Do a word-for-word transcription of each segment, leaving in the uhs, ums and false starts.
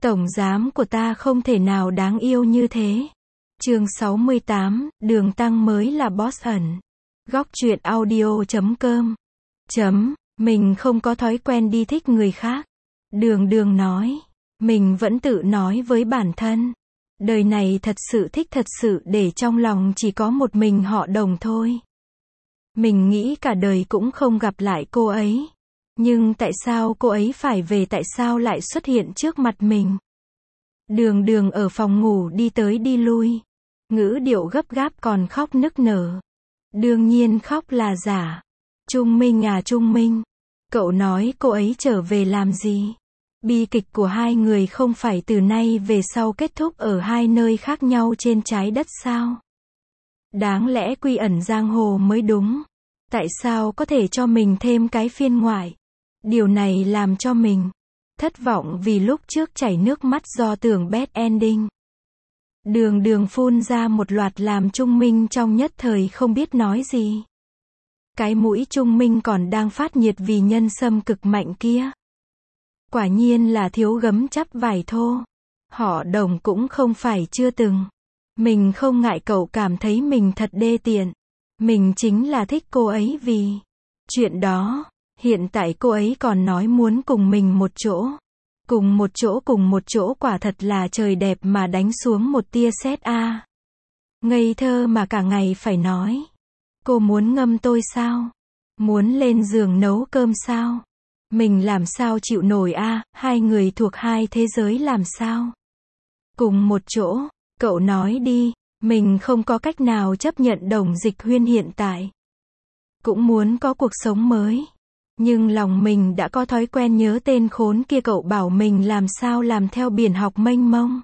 Tổng giám của ta không thể nào đáng yêu như thế. Chương sáu mươi tám, Đường Tăng mới là boss ẩn. Góc truyện audio chấm com. Chấm, mình không có thói quen đi thích người khác. Đường Đường nói, mình vẫn tự nói với bản thân. Đời này thật sự thích thật sự để trong lòng chỉ có một mình họ Đồng thôi. Mình nghĩ cả đời cũng không gặp lại cô ấy. Nhưng tại sao cô ấy phải về, tại sao lại xuất hiện trước mặt mình? Đường Đường ở phòng ngủ đi tới đi lui. Ngữ điệu gấp gáp còn khóc nức nở. Đương nhiên khóc là giả. Trung Minh à Trung Minh. Cậu nói cô ấy trở về làm gì? Bi kịch của hai người không phải từ nay về sau kết thúc ở hai nơi khác nhau trên trái đất sao? Đáng lẽ quy ẩn giang hồ mới đúng. Tại sao có thể cho mình thêm cái phiên ngoại? Điều này làm cho mình thất vọng vì lúc trước chảy nước mắt do tưởng bad ending. Đường Đường phun ra một loạt làm Trung Minh trong nhất thời không biết nói gì. Cái mũi Trung Minh còn đang phát nhiệt vì nhân sâm cực mạnh kia. Quả nhiên là thiếu gấm chắp vải thô. Họ Đồng cũng không phải chưa từng. Mình không ngại cậu cảm thấy mình thật đê tiện. Mình chính là thích cô ấy vì chuyện đó. Hiện tại cô ấy còn nói muốn cùng mình một chỗ. Cùng một chỗ cùng một chỗ quả thật là trời đẹp mà đánh xuống một tia sét a. À. Ngây thơ mà cả ngày phải nói. Cô muốn ngâm tôi sao? Muốn lên giường nấu cơm sao? Mình làm sao chịu nổi a, à, hai người thuộc hai thế giới làm sao? Cùng một chỗ, cậu nói đi, mình không có cách nào chấp nhận Đồng Dịch Huyên hiện tại. Cũng muốn có cuộc sống mới. Nhưng lòng mình đã có thói quen nhớ tên khốn kia, cậu bảo mình làm sao làm theo biển học mênh mông.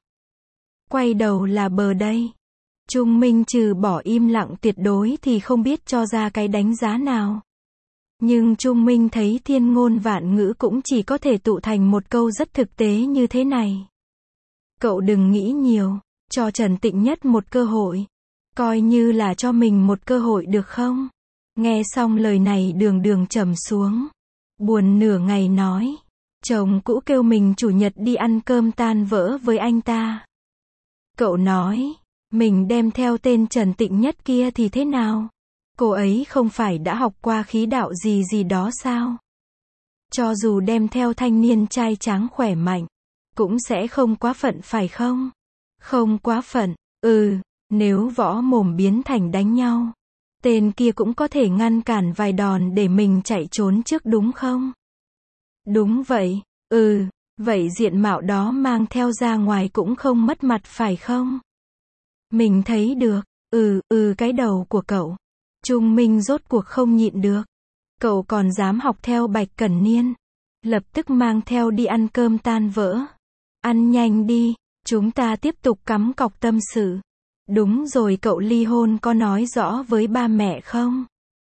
Quay đầu là bờ đây. Trung Minh trừ bỏ im lặng tuyệt đối thì không biết cho ra cái đánh giá nào. Nhưng Trung Minh thấy thiên ngôn vạn ngữ cũng chỉ có thể tụ thành một câu rất thực tế như thế này. Cậu đừng nghĩ nhiều, cho Trần Tịnh Nhất một cơ hội. Coi như là cho mình một cơ hội được không? Nghe xong lời này Đường Đường trầm xuống. Buồn nửa ngày nói. Chồng cũ kêu mình chủ nhật đi ăn cơm tan vỡ với anh ta. Cậu nói, mình đem theo tên Trần Tịnh Nhất kia thì thế nào? Cô ấy không phải đã học qua khí đạo gì gì đó sao? Cho dù đem theo thanh niên trai tráng khỏe mạnh, cũng sẽ không quá phận phải không? Không quá phận, ừ, nếu võ mồm biến thành đánh nhau. Tên kia cũng có thể ngăn cản vài đòn để mình chạy trốn trước đúng không? Đúng vậy, ừ, vậy diện mạo đó mang theo ra ngoài cũng không mất mặt phải không? Mình thấy được, ừ, ừ cái đầu của cậu. Trung Minh rốt cuộc không nhịn được. Cậu còn dám học theo Bạch Cẩn Niên. Lập tức mang theo đi ăn cơm tan vỡ. Ăn nhanh đi, chúng ta tiếp tục cắm cọc tâm sự. Đúng rồi, cậu ly hôn có nói rõ với ba mẹ không?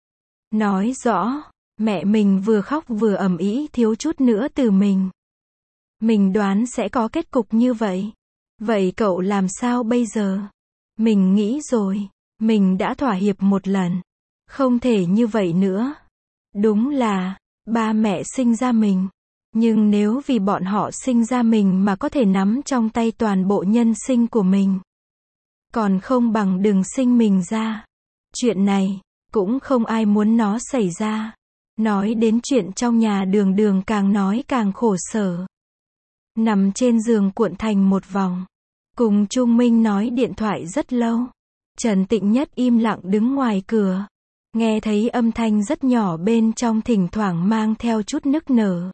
Nói rõ, mẹ mình vừa khóc vừa ầm ĩ thiếu chút nữa từ mình. Mình đoán sẽ có kết cục như vậy. Vậy cậu làm sao bây giờ? Mình nghĩ rồi, mình đã thỏa hiệp một lần. Không thể như vậy nữa. Đúng là, ba mẹ sinh ra mình. Nhưng nếu vì bọn họ sinh ra mình mà có thể nắm trong tay toàn bộ nhân sinh của mình. Còn không bằng đừng sinh mình ra. Chuyện này, cũng không ai muốn nó xảy ra. Nói đến chuyện trong nhà Đường Đường càng nói càng khổ sở. Nằm trên giường cuộn thành một vòng. Cùng Trung Minh nói điện thoại rất lâu. Trần Tịnh Nhất im lặng đứng ngoài cửa. Nghe thấy âm thanh rất nhỏ bên trong thỉnh thoảng mang theo chút nức nở.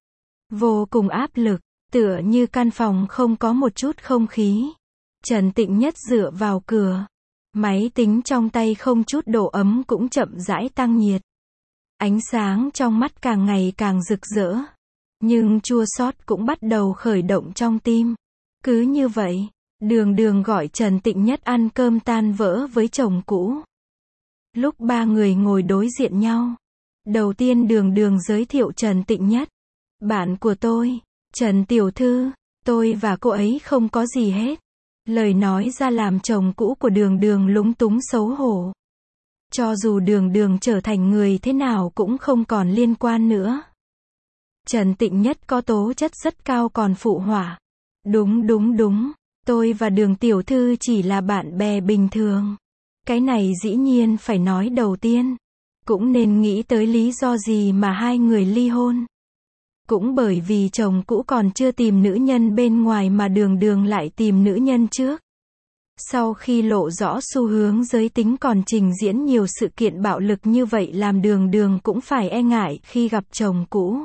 Vô cùng áp lực, tựa như căn phòng không có một chút không khí. Trần Tịnh Nhất dựa vào cửa. Máy tính trong tay không chút độ ấm cũng chậm rãi tăng nhiệt. Ánh sáng trong mắt càng ngày càng rực rỡ. Nhưng chua xót cũng bắt đầu khởi động trong tim. Cứ như vậy, Đường Đường gọi Trần Tịnh Nhất ăn cơm tan vỡ với chồng cũ. Lúc ba người ngồi đối diện nhau. Đầu tiên Đường Đường giới thiệu Trần Tịnh Nhất. Bạn của tôi, Trần Tiểu Thư, tôi và cô ấy không có gì hết. Lời nói ra làm chồng cũ của Đường Đường lúng túng xấu hổ. Cho dù Đường Đường trở thành người thế nào cũng không còn liên quan nữa. Trần Tịnh Nhất có tố chất rất cao còn phụ họa. Đúng đúng đúng, tôi và Đường tiểu thư chỉ là bạn bè bình thường. Cái này dĩ nhiên phải nói đầu tiên. Cũng nên nghĩ tới lý do gì mà hai người ly hôn. Cũng bởi vì chồng cũ còn chưa tìm nữ nhân bên ngoài mà Đường Đường lại tìm nữ nhân trước. Sau khi lộ rõ xu hướng giới tính còn trình diễn nhiều sự kiện bạo lực như vậy làm Đường Đường cũng phải e ngại khi gặp chồng cũ.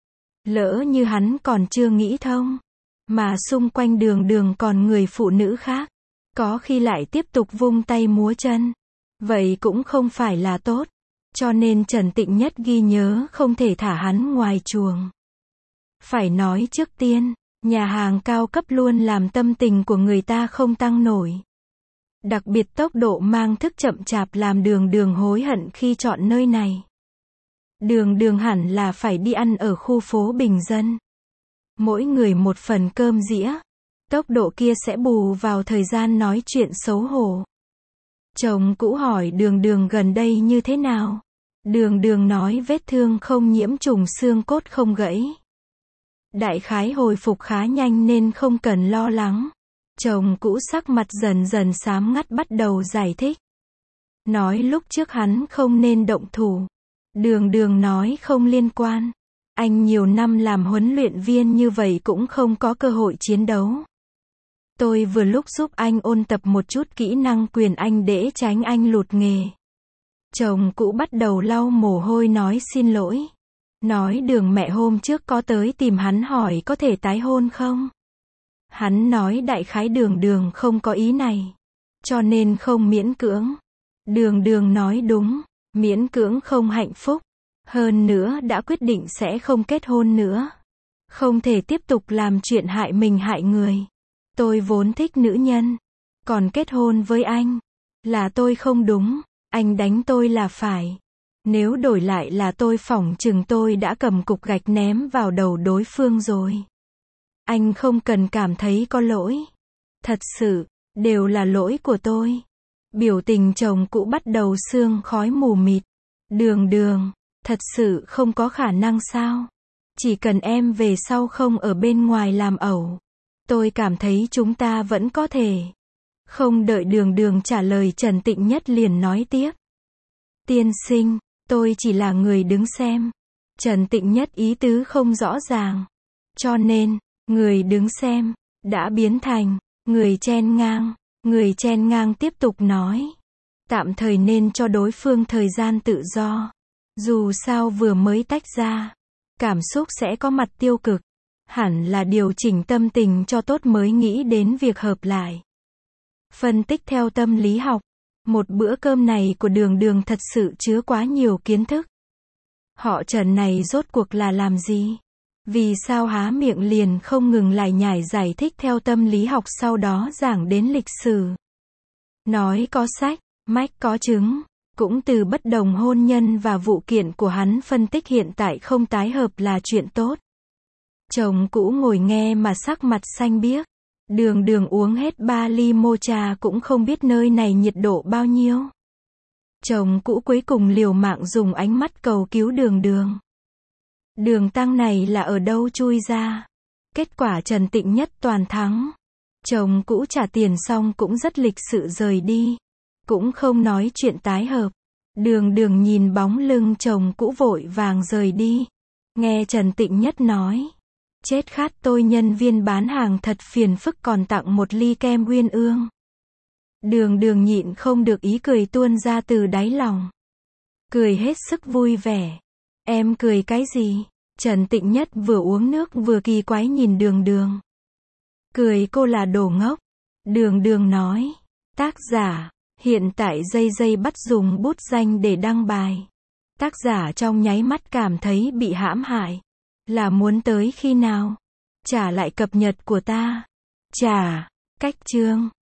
Lỡ như hắn còn chưa nghĩ thông, mà xung quanh Đường Đường còn người phụ nữ khác, có khi lại tiếp tục vung tay múa chân. Vậy cũng không phải là tốt. Cho nên Trần Tịnh Nhất ghi nhớ không thể thả hắn ngoài chuồng. Phải nói trước tiên, nhà hàng cao cấp luôn làm tâm tình của người ta không tăng nổi. Đặc biệt tốc độ mang thức chậm chạp làm Đường Đường hối hận khi chọn nơi này. Đường Đường hẳn là phải đi ăn ở khu phố bình dân. Mỗi người một phần cơm dĩa. Tốc độ kia sẽ bù vào thời gian nói chuyện xấu hổ. Chồng cũ hỏi Đường Đường gần đây như thế nào. Đường Đường nói vết thương không nhiễm trùng xương cốt không gãy. Đại khái hồi phục khá nhanh nên không cần lo lắng. Chồng cũ sắc mặt dần dần xám ngắt bắt đầu giải thích. Nói lúc trước hắn không nên động thủ. Đường Đường nói không liên quan. Anh nhiều năm làm huấn luyện viên như vậy cũng không có cơ hội chiến đấu. Tôi vừa lúc giúp anh ôn tập một chút kỹ năng quyền Anh để tránh anh lụt nghề. Chồng cũ bắt đầu lau mồ hôi nói xin lỗi. Nói Đường mẹ hôm trước có tới tìm hắn hỏi có thể tái hôn không. Hắn nói đại khái Đường Đường không có ý này. Cho nên không miễn cưỡng. Đường Đường nói đúng, miễn cưỡng không hạnh phúc. Hơn nữa đã quyết định sẽ không kết hôn nữa. Không thể tiếp tục làm chuyện hại mình hại người. Tôi vốn thích nữ nhân. Còn kết hôn với anh. Là tôi không đúng. Anh đánh tôi là phải. Nếu đổi lại là tôi phỏng chừng tôi đã cầm cục gạch ném vào đầu đối phương rồi. Anh không cần cảm thấy có lỗi. Thật sự, đều là lỗi của tôi. Biểu tình chồng cũ bắt đầu sương khói mù mịt. Đường Đường, thật sự không có khả năng sao? Chỉ cần em về sau không ở bên ngoài làm ẩu. Tôi cảm thấy chúng ta vẫn có thể. Không đợi Đường Đường trả lời Trần Tịnh Nhất liền nói tiếp. Tiên sinh, tôi chỉ là người đứng xem. Trần Tịnh Nhất ý tứ không rõ ràng. Cho nên, người đứng xem, đã biến thành, người chen ngang. Người chen ngang tiếp tục nói. Tạm thời nên cho đối phương thời gian tự do. Dù sao vừa mới tách ra. Cảm xúc sẽ có mặt tiêu cực. Hẳn là điều chỉnh tâm tình cho tốt mới nghĩ đến việc hợp lại. Phân tích theo tâm lý học. Một bữa cơm này của Đường Đường thật sự chứa quá nhiều kiến thức. Họ Trần này rốt cuộc là làm gì? Vì sao há miệng liền không ngừng lải nhải giải thích theo tâm lý học sau đó giảng đến lịch sử. Nói có sách, mách có chứng. Cũng từ bất đồng hôn nhân và vụ kiện của hắn phân tích hiện tại không tái hợp là chuyện tốt. Chồng cũ ngồi nghe mà sắc mặt xanh biếc. Đường Đường uống hết ba ly mocha cũng không biết nơi này nhiệt độ bao nhiêu. Chồng cũ cuối cùng liều mạng dùng ánh mắt cầu cứu Đường Đường. Đường tăng này là ở đâu chui ra? Kết quả Trần Tịnh Nhất toàn thắng. Chồng cũ trả tiền xong cũng rất lịch sự rời đi. Cũng không nói chuyện tái hợp. Đường Đường nhìn bóng lưng chồng cũ vội vàng rời đi. Nghe Trần Tịnh Nhất nói. Chết khát tôi nhân viên bán hàng thật phiền phức còn tặng một ly kem uyên ương. Đường Đường nhịn không được ý cười tuôn ra từ đáy lòng. Cười hết sức vui vẻ. Em cười cái gì? Trần Tịnh Nhất vừa uống nước vừa kỳ quái nhìn Đường Đường. Cười cô là đồ ngốc. Đường Đường nói. Tác giả, hiện tại dây dây bắt dùng bút danh để đăng bài. Tác giả trong nháy mắt cảm thấy bị hãm hại. Là muốn tới khi nào? Trả lại cập nhật của ta. Trả, cách chương.